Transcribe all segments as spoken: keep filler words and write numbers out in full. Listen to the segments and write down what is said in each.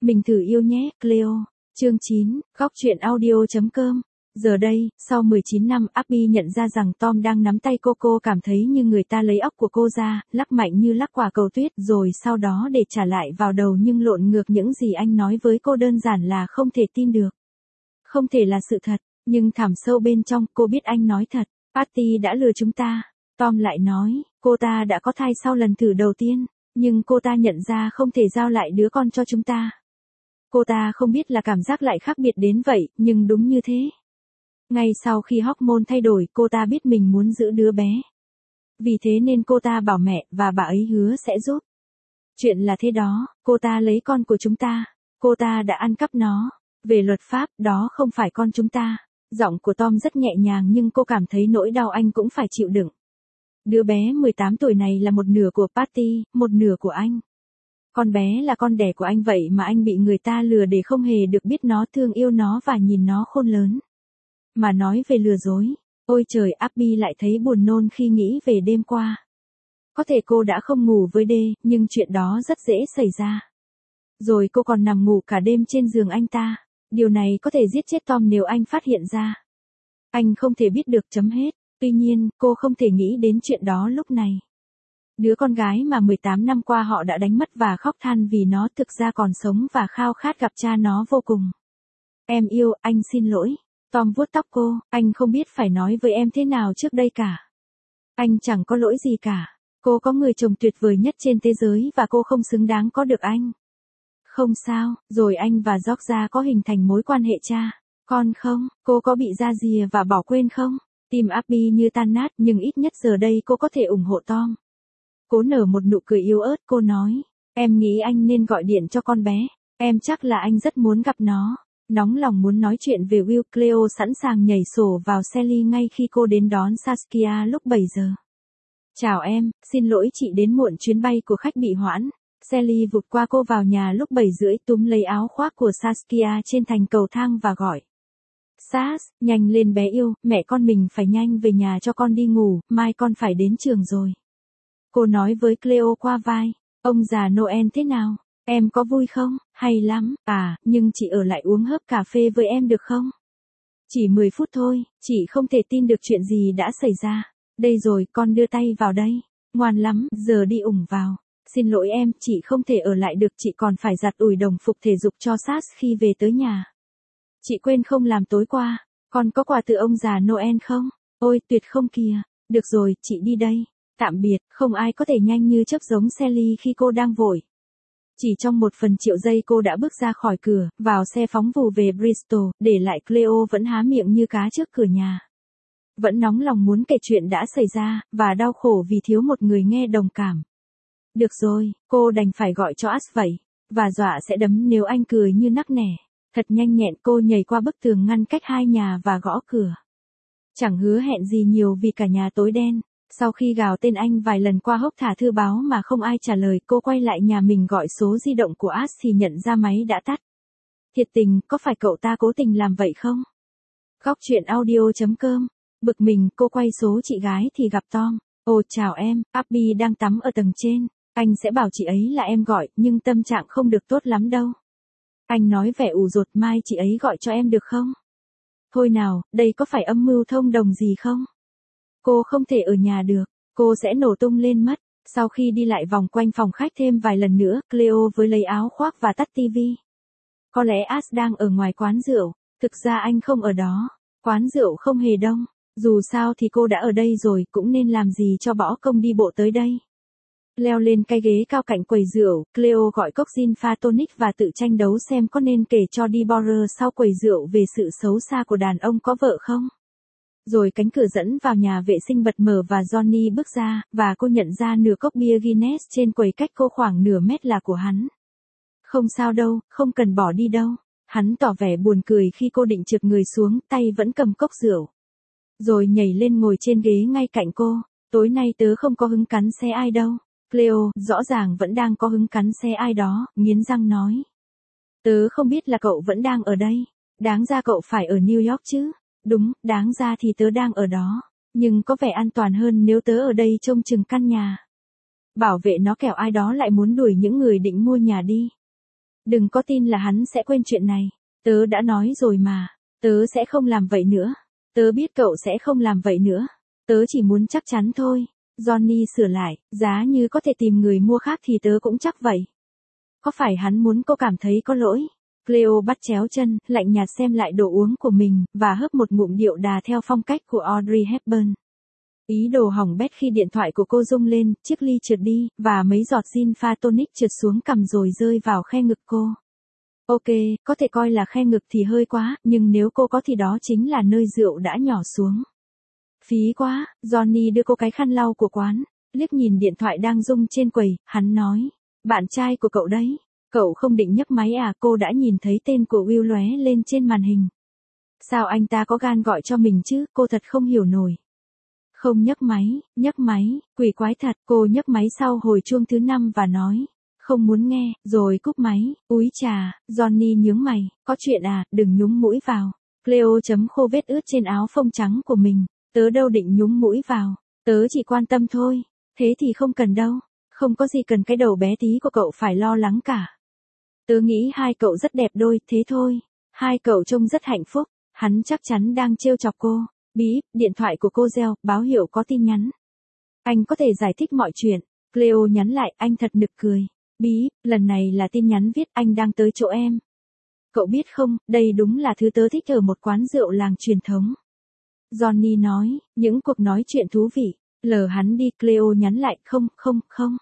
Mình thử yêu nhé, Cleo. Chương chín, góc truyện audio.com. Giờ đây, sau mười chín năm, Abby nhận ra rằng Tom đang nắm tay cô. Cô cảm thấy như người ta lấy óc của cô ra, lắc mạnh như lắc quả cầu tuyết, rồi sau đó để trả lại vào đầu, nhưng lộn ngược những gì anh nói với cô đơn giản là không thể tin được. Không thể là sự thật, nhưng thẳm sâu bên trong, cô biết anh nói thật. Patty đã lừa chúng ta. Tom lại nói, cô ta đã có thai sau lần thử đầu tiên, nhưng cô ta nhận ra không thể giao lại đứa con cho chúng ta. Cô ta không biết là cảm giác lại khác biệt đến vậy, nhưng đúng như thế. Ngay sau khi hormone thay đổi, cô ta biết mình muốn giữ đứa bé. Vì thế nên cô ta bảo mẹ, và bà ấy hứa sẽ giúp. Chuyện là thế đó, cô ta lấy con của chúng ta. Cô ta đã ăn cắp nó. Về luật pháp, đó không phải con chúng ta. Giọng của Tom rất nhẹ nhàng, nhưng cô cảm thấy nỗi đau anh cũng phải chịu đựng. Đứa bé mười tám tuổi này là một nửa của Patty, một nửa của anh. Con bé là con đẻ của anh, vậy mà anh bị người ta lừa để không hề được biết nó, thương yêu nó và nhìn nó khôn lớn. Mà nói về lừa dối, ôi trời, Abby lại thấy buồn nôn khi nghĩ về đêm qua. Có thể cô đã không ngủ với Đê, nhưng chuyện đó rất dễ xảy ra. Rồi cô còn nằm ngủ cả đêm trên giường anh ta. Điều này có thể giết chết Tom nếu anh phát hiện ra. Anh không thể biết được, chấm hết. Tuy nhiên, cô không thể nghĩ đến chuyện đó lúc này. Đứa con gái mà mười tám năm qua họ đã đánh mất và khóc than vì nó thực ra còn sống và khao khát gặp cha nó vô cùng. Em yêu, anh xin lỗi. Tom vuốt tóc cô, anh không biết phải nói với em thế nào trước đây cả. Anh chẳng có lỗi gì cả. Cô có người chồng tuyệt vời nhất trên thế giới và cô không xứng đáng có được anh. Không sao, rồi anh và Georgia có hình thành mối quan hệ cha con không? Cô có bị ra rìa và bỏ quên không? Tim Abby như tan nát, nhưng ít nhất giờ đây cô có thể ủng hộ Tom. Cố nở một nụ cười yếu ớt, cô nói, em nghĩ anh nên gọi điện cho con bé. Em chắc là anh rất muốn gặp nó. Nóng lòng muốn nói chuyện về Will, Cleo sẵn sàng nhảy sổ vào Sally ngay khi cô đến đón Saskia lúc bảy giờ. Chào em, xin lỗi chị đến muộn, chuyến bay của khách bị hoãn. Sally vụt qua cô vào nhà lúc bảy rưỡi, túm lấy áo khoác của Saskia trên thành cầu thang và gọi. Sas, nhanh lên bé yêu, mẹ con mình phải nhanh về nhà cho con đi ngủ, mai con phải đến trường rồi. Cô nói với Cleo qua vai, ông già Noel thế nào? Em có vui không? Hay lắm, à, nhưng chị ở lại uống hớp cà phê với em được không? Chỉ mười phút thôi, chị không thể tin được chuyện gì đã xảy ra. Đây rồi, con đưa tay vào đây. Ngoan lắm, giờ đi ủng vào. Xin lỗi em, chị không thể ở lại được, chị còn phải giặt ủi đồng phục thể dục cho Sas khi về tới nhà. Chị quên không làm tối qua. Con có quà từ ông già Noel không? Ôi, tuyệt không kìa. Được rồi, chị đi đây. Tạm biệt, không ai có thể nhanh như chớp giống Sally khi cô đang vội. Chỉ trong một phần triệu giây cô đã bước ra khỏi cửa, vào xe phóng vù về Bristol, để lại Cleo vẫn há miệng như cá trước cửa nhà. Vẫn nóng lòng muốn kể chuyện đã xảy ra, và đau khổ vì thiếu một người nghe đồng cảm. Được rồi, cô đành phải gọi cho As vậy, và dọa sẽ đấm nếu anh cười như nắc nẻ. Thật nhanh nhẹn cô nhảy qua bức tường ngăn cách hai nhà và gõ cửa. Chẳng hứa hẹn gì nhiều vì cả nhà tối đen. Sau khi gào tên anh vài lần qua hốc thả thư báo mà không ai trả lời, cô quay lại nhà mình gọi số di động của As thì nhận ra máy đã tắt. Thiệt tình, có phải cậu ta cố tình làm vậy không? Góc truyện audio.com. Bực mình, cô quay số chị gái thì gặp Tom. Ồ chào em, Abby đang tắm ở tầng trên. Anh sẽ bảo chị ấy là em gọi, nhưng tâm trạng không được tốt lắm đâu. Anh nói vẻ ủ rột, mai chị ấy gọi cho em được không? Thôi nào, đây có phải âm mưu thông đồng gì không? Cô không thể ở nhà được, cô sẽ nổ tung lên mất. Sau khi đi lại vòng quanh phòng khách thêm vài lần nữa, Cleo với lấy áo khoác và tắt tivi. Có lẽ As đang ở ngoài quán rượu, thực ra anh không ở đó, quán rượu không hề đông. Dù sao thì cô đã ở đây rồi, cũng nên làm gì cho bỏ công đi bộ tới đây. Leo lên cái ghế cao cạnh quầy rượu, Cleo gọi cốc gin pha tonic và tự tranh đấu xem có nên kể cho Deborah sau quầy rượu về sự xấu xa của đàn ông có vợ không. Rồi cánh cửa dẫn vào nhà vệ sinh bật mở và Johnny bước ra, và cô nhận ra nửa cốc bia Guinness trên quầy cách cô khoảng nửa mét là của hắn. Không sao đâu, không cần bỏ đi đâu. Hắn tỏ vẻ buồn cười khi cô định trượt người xuống, tay vẫn cầm cốc rượu. Rồi nhảy lên ngồi trên ghế ngay cạnh cô. Tối nay tớ không có hứng cắn xe ai đâu. Cleo, rõ ràng vẫn đang có hứng cắn xe ai đó, nghiến răng nói. Tớ không biết là cậu vẫn đang ở đây. Đáng ra cậu phải ở New York chứ. Đúng, đáng ra thì tớ đang ở đó. Nhưng có vẻ an toàn hơn nếu tớ ở đây trông chừng căn nhà. Bảo vệ nó kẻo ai đó lại muốn đuổi những người định mua nhà đi. Đừng có tin là hắn sẽ quên chuyện này. Tớ đã nói rồi mà. Tớ sẽ không làm vậy nữa. Tớ biết cậu sẽ không làm vậy nữa. Tớ chỉ muốn chắc chắn thôi. Johnny sửa lại, giá như có thể tìm người mua khác thì tớ cũng chắc vậy. Có phải hắn muốn cô cảm thấy có lỗi? Cleo bắt chéo chân, lạnh nhạt xem lại đồ uống của mình, và hớp một ngụm điệu đà theo phong cách của Audrey Hepburn. Ý đồ hỏng bét khi điện thoại của cô rung lên, chiếc ly trượt đi, và mấy giọt gin pha tonic trượt xuống cằm rồi rơi vào khe ngực cô. Ok, có thể coi là khe ngực thì hơi quá, nhưng nếu cô có thì đó chính là nơi rượu đã nhỏ xuống. Phí quá, Johnny đưa cô cái khăn lau của quán, liếc nhìn điện thoại đang rung trên quầy, hắn nói. Bạn trai của cậu đấy. Cậu không định nhấc máy à? Cô đã nhìn thấy tên của Will lóe lên trên màn hình. Sao anh ta có gan gọi cho mình chứ? Cô thật không hiểu nổi. Không nhấc máy, nhấc máy, quỷ quái thật. Cô nhấc máy sau hồi chuông thứ năm và nói. Không muốn nghe, rồi cúp máy. Úi chà, Johnny nhướng mày. Có chuyện à, đừng nhúng mũi vào. Cleo chấm khô vết ướt trên áo phông trắng của mình. Tớ đâu định nhúng mũi vào. Tớ chỉ quan tâm thôi. Thế thì không cần đâu. Không có gì cần cái đầu bé tí của cậu phải lo lắng cả. Tớ nghĩ hai cậu rất đẹp đôi, thế thôi. Hai cậu trông rất hạnh phúc. Hắn chắc chắn đang trêu chọc cô. Bí, điện thoại của cô reo, báo hiệu có tin nhắn. Anh có thể giải thích mọi chuyện. Cleo nhắn lại, anh thật nực cười. Bí, lần này là tin nhắn viết anh đang tới chỗ em. Cậu biết không, đây đúng là thứ tớ thích ở một quán rượu làng truyền thống. Johnny nói, những cuộc nói chuyện thú vị. Lờ hắn đi, Cleo nhắn lại, không, không, không.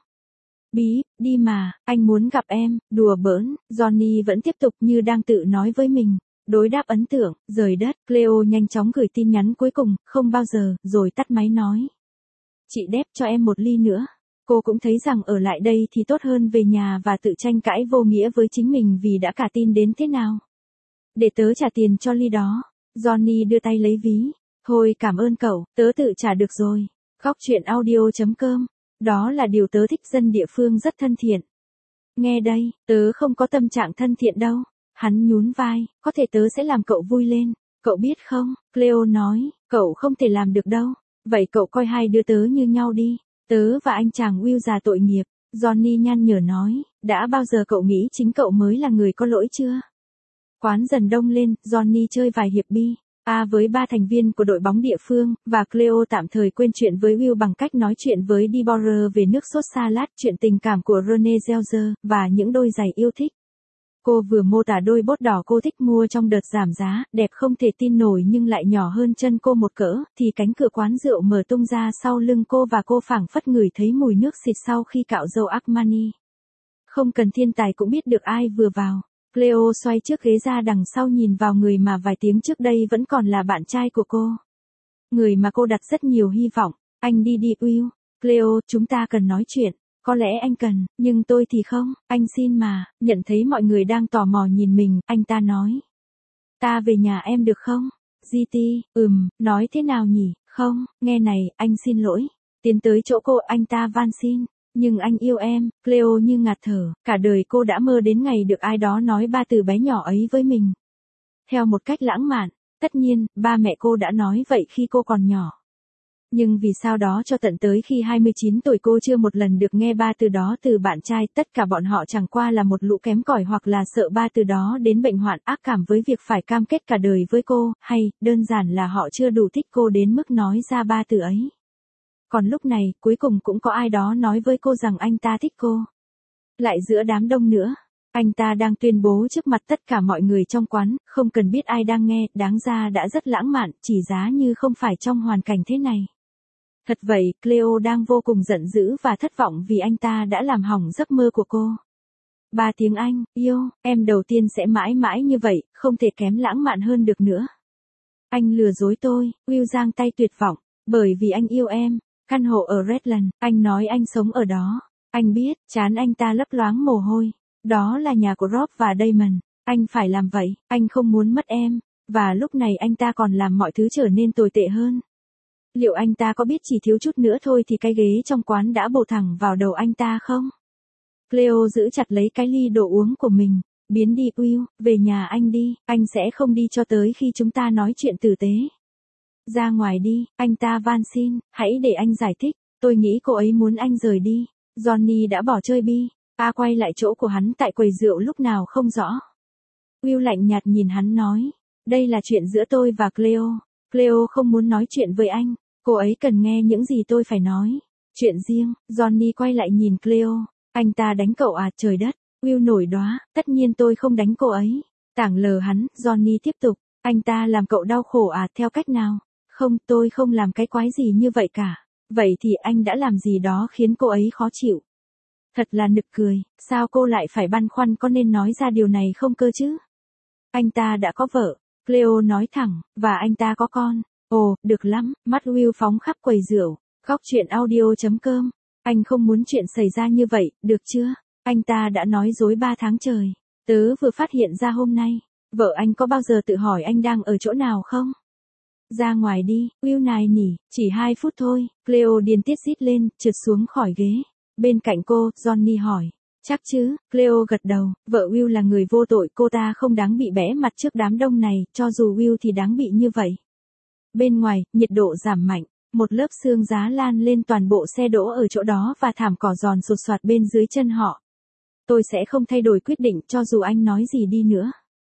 Bí, đi mà, anh muốn gặp em, đùa bỡn, Johnny vẫn tiếp tục như đang tự nói với mình. Đối đáp ấn tượng, rời đất, Cleo nhanh chóng gửi tin nhắn cuối cùng, không bao giờ, rồi tắt máy nói. Chị đép cho em một ly nữa. Cô cũng thấy rằng ở lại đây thì tốt hơn về nhà và tự tranh cãi vô nghĩa với chính mình vì đã cả tin đến thế nào. Để tớ trả tiền cho ly đó. Johnny đưa tay lấy ví. Thôi cảm ơn cậu, tớ tự trả được rồi. Góc chuyện audio chấm com. Đó là điều tớ thích, dân địa phương rất thân thiện. Nghe đây, tớ không có tâm trạng thân thiện đâu. Hắn nhún vai, có thể tớ sẽ làm cậu vui lên. Cậu biết không, Cleo nói, cậu không thể làm được đâu. Vậy cậu coi hai đứa tớ như nhau đi. Tớ và anh chàng Will già tội nghiệp. Johnny nhăn nhở nói, đã bao giờ cậu nghĩ chính cậu mới là người có lỗi chưa? Quán dần đông lên, Johnny chơi vài hiệp bi. A với ba thành viên của đội bóng địa phương, và Cleo tạm thời quên chuyện với Will bằng cách nói chuyện với Deborah về nước sốt salad, chuyện tình cảm của Renee Zellweger, và những đôi giày yêu thích. Cô vừa mô tả đôi bốt đỏ cô thích mua trong đợt giảm giá, đẹp không thể tin nổi nhưng lại nhỏ hơn chân cô một cỡ, thì cánh cửa quán rượu mở tung ra sau lưng cô và cô phảng phất ngửi thấy mùi nước xịt sau khi cạo râu Armani. Không cần thiên tài cũng biết được ai vừa vào. Cleo xoay chiếc ghế ra đằng sau nhìn vào người mà vài tiếng trước đây vẫn còn là bạn trai của cô. Người mà cô đặt rất nhiều hy vọng. Anh đi đi Will. Cleo, chúng ta cần nói chuyện. Có lẽ anh cần, nhưng tôi thì không. Anh xin mà. Nhận thấy mọi người đang tò mò nhìn mình, anh ta nói. Ta về nhà em được không? giê tê, ừm, nói thế nào nhỉ? Không, nghe này, anh xin lỗi. Tiến tới chỗ cô, anh ta van xin. Nhưng anh yêu em, Cleo như ngạt thở, cả đời cô đã mơ đến ngày được ai đó nói ba từ bé nhỏ ấy với mình. Theo một cách lãng mạn, tất nhiên, ba mẹ cô đã nói vậy khi cô còn nhỏ. Nhưng vì sao đó cho tận tới khi hai mươi chín tuổi cô chưa một lần được nghe ba từ đó từ bạn trai, tất cả bọn họ chẳng qua là một lũ kém cỏi hoặc là sợ ba từ đó đến bệnh hoạn ác cảm với việc phải cam kết cả đời với cô, hay, đơn giản là họ chưa đủ thích cô đến mức nói ra ba từ ấy. Còn lúc này, cuối cùng cũng có ai đó nói với cô rằng anh ta thích cô. Lại giữa đám đông nữa. Anh ta đang tuyên bố trước mặt tất cả mọi người trong quán, không cần biết ai đang nghe, đáng ra đã rất lãng mạn, chỉ giá như không phải trong hoàn cảnh thế này. Thật vậy, Cleo đang vô cùng giận dữ và thất vọng vì anh ta đã làm hỏng giấc mơ của cô. Ba tiếng Anh, yêu, em đầu tiên sẽ mãi mãi như vậy, không thể kém lãng mạn hơn được nữa. Anh lừa dối tôi, Will giang tay tuyệt vọng, bởi vì anh yêu em. Căn hộ ở Redland, anh nói anh sống ở đó. Anh biết, trán anh ta lấp loáng mồ hôi. Đó là nhà của Rob và Damon. Anh phải làm vậy, anh không muốn mất em. Và lúc này anh ta còn làm mọi thứ trở nên tồi tệ hơn. Liệu anh ta có biết chỉ thiếu chút nữa thôi thì cái ghế trong quán đã bổ thẳng vào đầu anh ta không? Cleo giữ chặt lấy cái ly đồ uống của mình. Biến đi Will, về nhà anh đi, anh sẽ không đi cho tới khi chúng ta nói chuyện tử tế. Ra ngoài đi, anh ta van xin, hãy để anh giải thích, tôi nghĩ cô ấy muốn anh rời đi. Johnny đã bỏ chơi bi. A quay lại chỗ của hắn tại quầy rượu lúc nào không rõ. Will lạnh nhạt nhìn hắn nói, đây là chuyện giữa tôi và Cleo. Cleo không muốn nói chuyện với anh, cô ấy cần nghe những gì tôi phải nói. Chuyện riêng, Johnny quay lại nhìn Cleo, anh ta đánh cậu à, trời đất. Will nổi đoá, tất nhiên tôi không đánh cô ấy. Tảng lờ hắn, Johnny tiếp tục, anh ta làm cậu đau khổ à, theo cách nào? Không, tôi không làm cái quái gì như vậy cả. Vậy thì anh đã làm gì đó khiến cô ấy khó chịu? Thật là nực cười, sao cô lại phải băn khoăn có nên nói ra điều này không cơ chứ? Anh ta đã có vợ, Cleo nói thẳng, và anh ta có con. Ồ, được lắm, mắt Will phóng khắp quầy rượu. Góc chuyện audio chấm com. Anh không muốn chuyện xảy ra như vậy, được chưa? Anh ta đã nói dối ba tháng trời. Tớ vừa phát hiện ra hôm nay. Vợ anh có bao giờ tự hỏi anh đang ở chỗ nào không? Ra ngoài đi, Will nài nỉ, chỉ hai phút thôi. Cleo điên tiết rít lên, trượt xuống khỏi ghế. Bên cạnh cô, Johnny hỏi. Chắc chứ, Cleo gật đầu, vợ Will là người vô tội, cô ta không đáng bị bẽ mặt trước đám đông này, cho dù Will thì đáng bị như vậy. Bên ngoài, nhiệt độ giảm mạnh, một lớp sương giá lan lên toàn bộ xe đỗ ở chỗ đó và thảm cỏ giòn sột soạt bên dưới chân họ. Tôi sẽ không thay đổi quyết định cho dù anh nói gì đi nữa.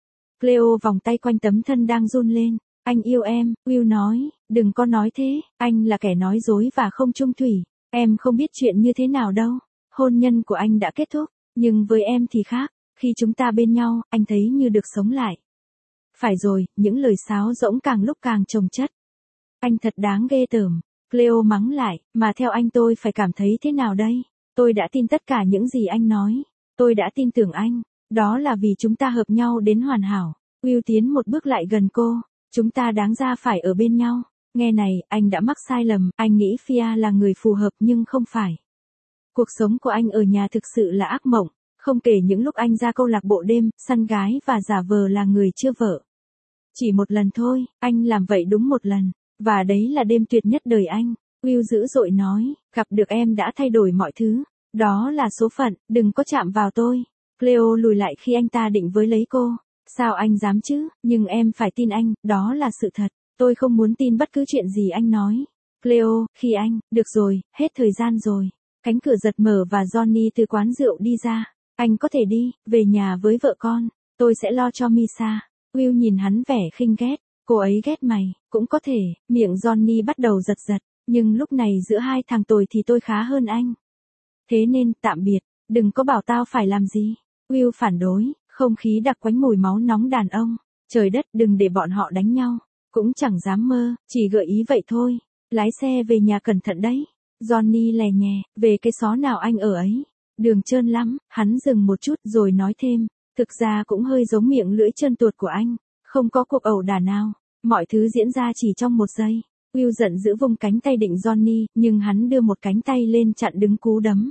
Cleo vòng tay quanh tấm thân đang run lên. Anh yêu em, Will nói, đừng có nói thế, anh là kẻ nói dối và không trung thủy. Em không biết chuyện như thế nào đâu. Hôn nhân của anh đã kết thúc, nhưng với em thì khác. Khi chúng ta bên nhau, anh thấy như được sống lại. Phải rồi, những lời sáo rỗng càng lúc càng chồng chất. Anh thật đáng ghê tởm. Cleo mắng lại, mà theo anh tôi phải cảm thấy thế nào đây? Tôi đã tin tất cả những gì anh nói. Tôi đã tin tưởng anh. Đó là vì chúng ta hợp nhau đến hoàn hảo. Will tiến một bước lại gần cô. Chúng ta đáng ra phải ở bên nhau. Nghe này, anh đã mắc sai lầm. Anh nghĩ Fia là người phù hợp nhưng không phải. Cuộc sống của anh ở nhà thực sự là ác mộng. Không kể những lúc anh ra câu lạc bộ đêm, săn gái và giả vờ là người chưa vợ. Chỉ một lần thôi, anh làm vậy đúng một lần. Và đấy là đêm tuyệt nhất đời anh. Will dữ dội nói, gặp được em đã thay đổi mọi thứ. Đó là số phận, đừng có chạm vào tôi. Cleo lùi lại khi anh ta định với lấy cô. Sao anh dám chứ, nhưng em phải tin anh, đó là sự thật. Tôi không muốn tin bất cứ chuyện gì anh nói. Cleo, khi anh, được rồi, hết thời gian rồi. Cánh cửa giật mở và Johnny từ quán rượu đi ra. Anh có thể đi, về nhà với vợ con. Tôi sẽ lo cho Misa. Will nhìn hắn vẻ khinh ghét. Cô ấy ghét mày, cũng có thể. Miệng Johnny bắt đầu giật giật. Nhưng lúc này giữa hai thằng tôi thì tôi khá hơn anh. Thế nên, tạm biệt. Đừng có bảo tao phải làm gì. Will phản đối. Không khí đặc quánh mùi máu nóng đàn ông. Trời đất, đừng để bọn họ đánh nhau. Cũng chẳng dám mơ, chỉ gợi ý vậy thôi. Lái xe về nhà cẩn thận đấy. Johnny lè nhè, về cái xó nào anh ở ấy. Đường trơn lắm, hắn dừng một chút rồi nói thêm. Thực ra cũng hơi giống miệng lưỡi trơn tuột của anh. Không có cuộc ẩu đả nào. Mọi thứ diễn ra chỉ trong một giây. Will giận dữ vung cánh tay định Johnny, nhưng hắn đưa một cánh tay lên chặn đứng cú đấm.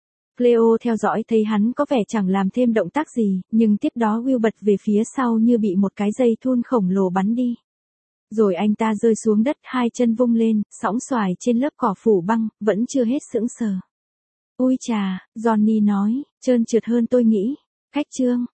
Cleo theo dõi thấy hắn có vẻ chẳng làm thêm động tác gì, nhưng tiếp đó Will bật về phía sau như bị một cái dây thun khổng lồ bắn đi. Rồi anh ta rơi xuống đất, hai chân vung lên, sõng xoài trên lớp cỏ phủ băng, vẫn chưa hết sững sờ. Ui chà, Johnny nói, trơn trượt hơn tôi nghĩ. Cách chương.